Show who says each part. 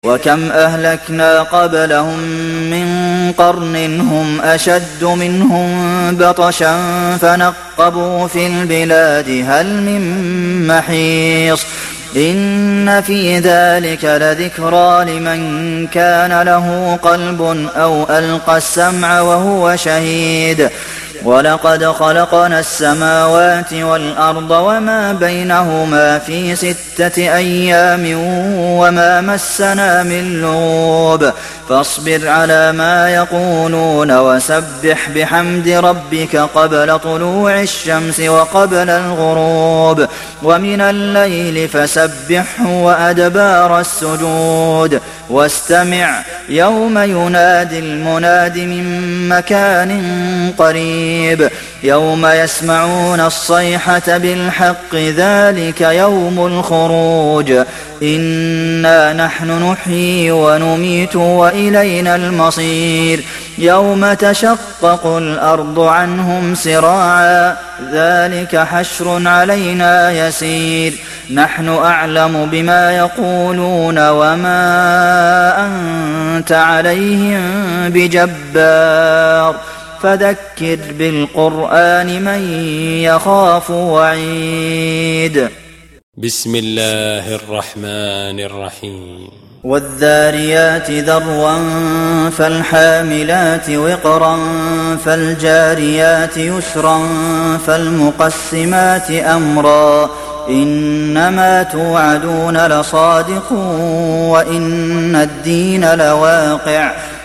Speaker 1: وَكَمْ أَهْلَكْنَا قَبْلَهُم مِّن قَرْنٍ هُمْ أَشَدُّ مِنْهُم بَطْشًا فَنَقَّبُوا فِي الْبِلَادِ هَلْ مِن مَّحِيصٍ إِنَّ فِي ذَٰلِكَ لَذِكْرَىٰ لِمَن كَانَ لَهُ قَلْبٌ أَوْ أَلْقَى السَّمْعَ وَهُوَ شَهِيدٌ وَلَقَدْ خَلَقْنَا السَّمَاوَاتِ وَالْأَرْضَ وَمَا بَيْنَهُمَا فِي 6 أَيَّامٍ وَمَا مَسَّنَا مِن لُّغُوبٍ فَاصْبِرْ عَلَىٰ مَا يَقُولُونَ وَسَبِّحْ بِحَمْدِ رَبِّكَ قَبْلَ طُلُوعِ الشَّمْسِ وَقَبْلَ الْغُرُوبِ وَمِنَ اللَّيْلِ فَسَبِّحْهُ وَأَدْبَارَ السُّجُودِ وَاسْتَمِعْ يَوْمَ يُنَادِ الْمُنَادِ مِن مَّكَانٍ قَرِيبٍ يَوْمَ يَسْمَعُونَ الصَّيْحَةَ بِالْحَقِّ ذَٰلِكَ يَوْمُ الْخُرُوجِ إِنَّا نَحْنُ نُحْيِي وَنُمِيتُ وَإِلَيْنَا الْمَصِيرُ يَوْمَ تَشَقَّقُ الْأَرْضُ عَنْهُمْ سِرَاعًا ذَٰلِكَ حَشْرٌ عَلَيْنَا يَسِيرٌ نَّحْنُ أَعْلَمُ بِمَا يَقُولُونَ وَمَا أَنتَ عَلَيْهِم بِجَبَّارٍ فَذَكِّرْ بِالْقُرْآنِ مَن يَخَافُ وَعِيدِ
Speaker 2: بسم الله الرحمن الرحيم
Speaker 1: وَالذَّارِيَاتِ ذَرْوًا فَالْحَامِلَاتِ وِقْرًا فَالْجَارِيَاتِ يُسْرًا فَالْمُقَسِّمَاتِ أَمْرًا إِنَّمَا تُوعَدُونَ لَصَادِقٌ وَإِنَّ الدِّينَ لَوَاقِعٌ